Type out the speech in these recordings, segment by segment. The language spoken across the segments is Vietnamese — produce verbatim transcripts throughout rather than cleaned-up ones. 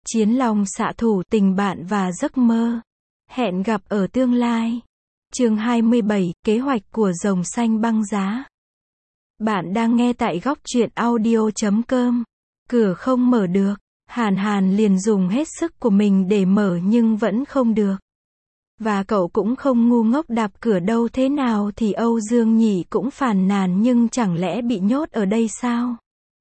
Chiến long xạ thủ, tình bạn và giấc mơ. Hẹn gặp ở tương lai. Chương hai mươi bảy, kế hoạch của rồng xanh băng giá. Bạn đang nghe tại góc truyện audio chấm com. Cửa không mở được. Hàn Hàn liền dùng hết sức của mình để mở nhưng vẫn không được. Và cậu cũng không ngu ngốc đạp cửa đâu, thế nào thì Âu Dương Nhị cũng phàn nàn, nhưng chẳng lẽ bị nhốt ở đây sao?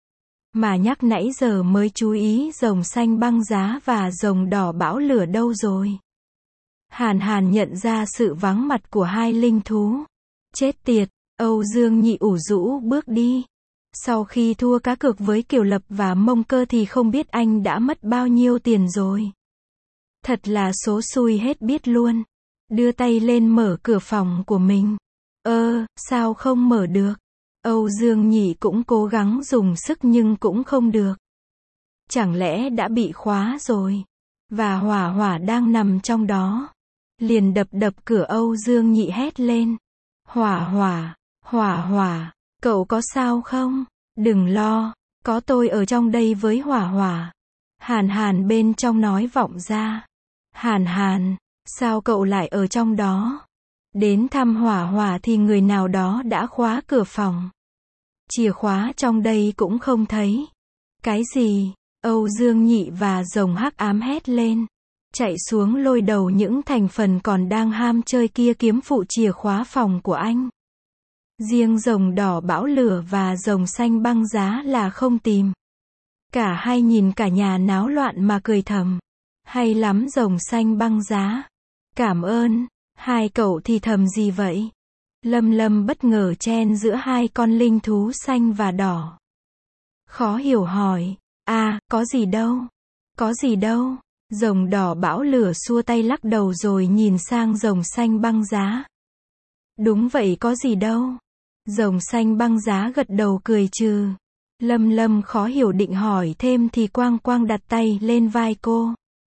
Mà nhắc nãy giờ mới chú ý rồng xanh băng giá và rồng đỏ bão lửa đâu rồi? Hàn Hàn nhận ra sự vắng mặt của hai linh thú. Chết tiệt, Âu Dương Nhị ủ rũ bước đi. Sau khi thua cá cược với Kiều Lập và Mông Cơ thì không biết anh đã mất bao nhiêu tiền rồi. Thật là số xui hết biết luôn. Đưa tay lên mở cửa phòng của mình. Ơ, sao không mở được? Âu Dương Nhị cũng cố gắng dùng sức nhưng cũng không được. Chẳng lẽ đã bị khóa rồi? Và Hỏa Hỏa đang nằm trong đó. Liền đập đập cửa. Âu Dương Nhị hét lên. Hỏa Hỏa, Hỏa Hỏa, cậu có sao không? Đừng lo, có tôi ở trong đây với Hỏa Hỏa. Hàn Hàn bên trong nói vọng ra. Hàn Hàn, sao cậu lại ở trong đó? Đến thăm Hỏa Hỏa thì người nào đó đã khóa cửa phòng. Chìa khóa trong đây cũng không thấy. Cái gì? Âu Dương Nhị và rồng hắc ám hét lên. Chạy xuống lôi đầu những thành phần còn đang ham chơi kia kiếm phụ chìa khóa phòng của anh. Riêng rồng đỏ bão lửa và rồng xanh băng giá là không tìm. Cả hai nhìn cả nhà náo loạn mà cười thầm. Hay lắm rồng xanh băng giá. Cảm ơn. Hai cậu thì thầm gì vậy? Lâm Lâm bất ngờ chen giữa hai con linh thú xanh và đỏ. Khó hiểu hỏi. À, có gì đâu. Có gì đâu. Rồng đỏ bão lửa xua tay lắc đầu rồi nhìn sang rồng xanh băng giá. Đúng vậy, có gì đâu. Rồng xanh băng giá gật đầu cười trừ. Lâm Lâm khó hiểu định hỏi thêm thì Quang Quang đặt tay lên vai cô.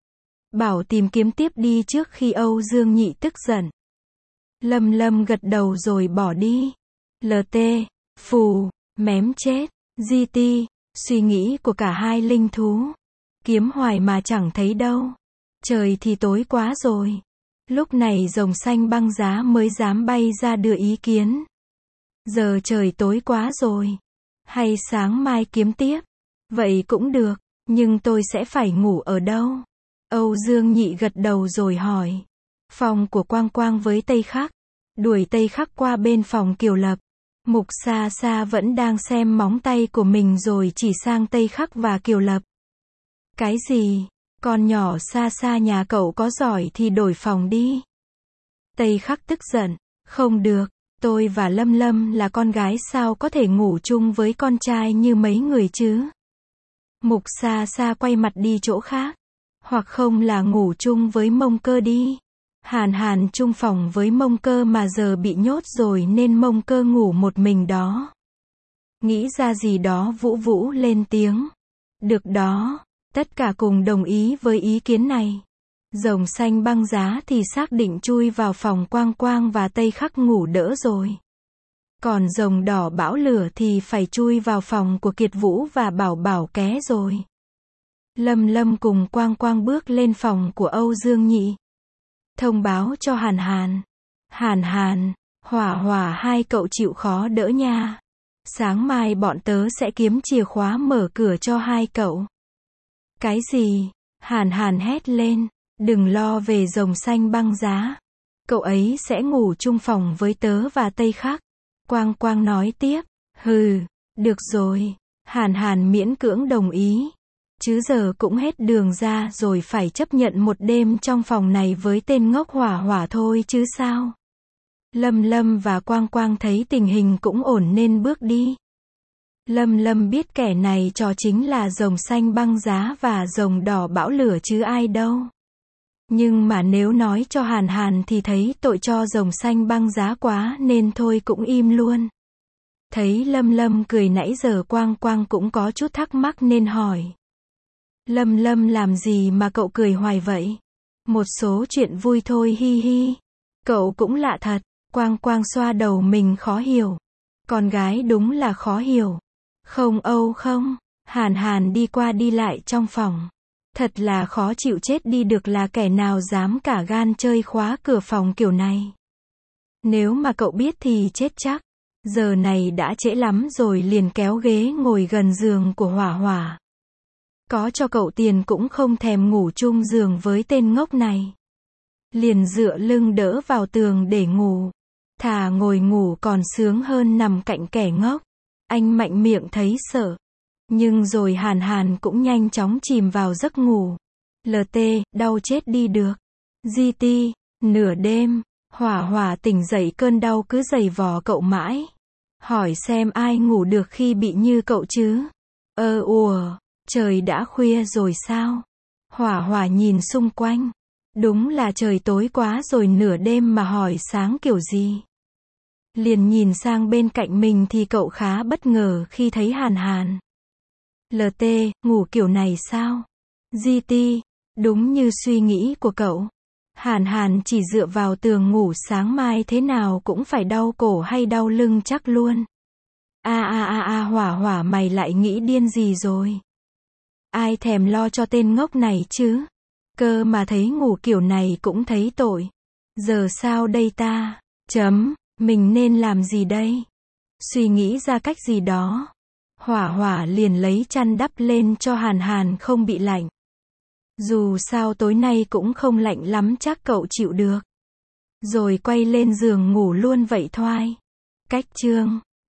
Bảo tìm kiếm tiếp đi trước khi Âu Dương Nhị tức giận. Lâm Lâm gật đầu rồi bỏ đi. lờ tê, phù, mém chết, giê tê, suy nghĩ của cả hai linh thú. Kiếm hoài mà chẳng thấy đâu. Trời thì tối quá rồi. Lúc này rồng xanh băng giá mới dám bay ra đưa ý kiến. Giờ trời tối quá rồi. Hay sáng mai kiếm tiếp? Vậy cũng được, nhưng tôi sẽ phải ngủ ở đâu? Âu Dương Nhị gật đầu rồi hỏi. Phòng của Quang Quang với Tây Khắc. Đuổi Tây Khắc qua bên phòng Kiều Lập. Mục Sa Sa vẫn đang xem móng tay của mình rồi chỉ sang Tây Khắc và Kiều Lập. Cái gì? Con nhỏ Sa Sa nhà cậu có giỏi thì đổi phòng đi. Tây Khắc tức giận. Không được, tôi và Lâm Lâm là con gái sao có thể ngủ chung với con trai như mấy người chứ? Mục Sa Sa quay mặt đi chỗ khác. Hoặc không là ngủ chung với Mông Cơ đi. Hàn Hàn chung phòng với Mông Cơ mà giờ bị nhốt rồi nên Mông Cơ ngủ một mình đó. Nghĩ ra gì đó Vũ Vũ lên tiếng. Được đó. Tất cả cùng đồng ý với ý kiến này. Rồng xanh băng giá thì xác định chui vào phòng Quang Quang và Tây Khắc ngủ đỡ rồi. Còn rồng đỏ bão lửa thì phải chui vào phòng của Kiệt Vũ và Bảo Bảo ké rồi. Lâm Lâm cùng Quang Quang bước lên phòng của Âu Dương Nhị. Thông báo cho Hàn Hàn. Hàn Hàn, Hỏa Hỏa, hai cậu chịu khó đỡ nha. Sáng mai bọn tớ sẽ kiếm chìa khóa mở cửa cho hai cậu. Cái gì? Hàn Hàn hét lên. Đừng lo về rồng xanh băng giá. Cậu ấy sẽ ngủ chung phòng với tớ và Tây Khắc. Quang Quang nói tiếp. Hừ, được rồi. Hàn Hàn miễn cưỡng đồng ý. Chứ giờ cũng hết đường ra rồi, phải chấp nhận một đêm trong phòng này với tên ngốc Hỏa Hỏa thôi chứ sao. Lâm Lâm và Quang Quang thấy tình hình cũng ổn nên bước đi. Lâm Lâm biết kẻ này trò chính là rồng xanh băng giá và rồng đỏ bão lửa chứ ai đâu. Nhưng mà nếu nói cho Hàn Hàn thì thấy tội cho rồng xanh băng giá quá nên thôi cũng im luôn. Thấy Lâm Lâm cười nãy giờ Quang Quang cũng có chút thắc mắc nên hỏi. Lâm Lâm làm gì mà cậu cười hoài vậy? Một số chuyện vui thôi hi hi. Cậu cũng lạ thật. Quang Quang xoa đầu mình khó hiểu. Con gái đúng là khó hiểu. Không Âu không. Hàn Hàn đi qua đi lại trong phòng. Thật là khó chịu chết đi được, là kẻ nào dám cả gan chơi khóa cửa phòng kiểu này. Nếu mà cậu biết thì chết chắc. Giờ này đã trễ lắm rồi, liền kéo ghế ngồi gần giường của Hỏa Hỏa. Có cho cậu tiền cũng không thèm ngủ chung giường với tên ngốc này. Liền dựa lưng đỡ vào tường để ngủ. Thà ngồi ngủ còn sướng hơn nằm cạnh kẻ ngốc. Anh mạnh miệng thấy sợ. Nhưng rồi Hàn Hàn cũng nhanh chóng chìm vào giấc ngủ. lờ tê, đau chết đi được. giê tê, nửa đêm, Hỏa Hỏa tỉnh dậy, cơn đau cứ giày vò cậu mãi. Hỏi xem ai ngủ được khi bị như cậu chứ? Ơ ùa, trời đã khuya rồi sao? Hỏa Hỏa nhìn xung quanh. Đúng là trời tối quá rồi, nửa đêm mà hỏi sáng kiểu gì? Liền nhìn sang bên cạnh mình thì cậu khá bất ngờ khi thấy Hàn Hàn. lờ tê, ngủ kiểu này sao? giê tê, đúng như suy nghĩ của cậu. Hàn Hàn chỉ dựa vào tường ngủ, sáng mai thế nào cũng phải đau cổ hay đau lưng chắc luôn. A a a a Hỏa Hỏa, mày lại nghĩ điên gì rồi? Ai thèm lo cho tên ngốc này chứ? Cơ mà thấy ngủ kiểu này cũng thấy tội. Giờ sao đây ta? Chấm, mình nên làm gì đây? Suy nghĩ ra cách gì đó. Hỏa Hỏa liền lấy chăn đắp lên cho Hàn Hàn không bị lạnh. Dù sao tối nay cũng không lạnh lắm, chắc cậu chịu được. Rồi quay lên giường ngủ luôn vậy thoai. Cách chương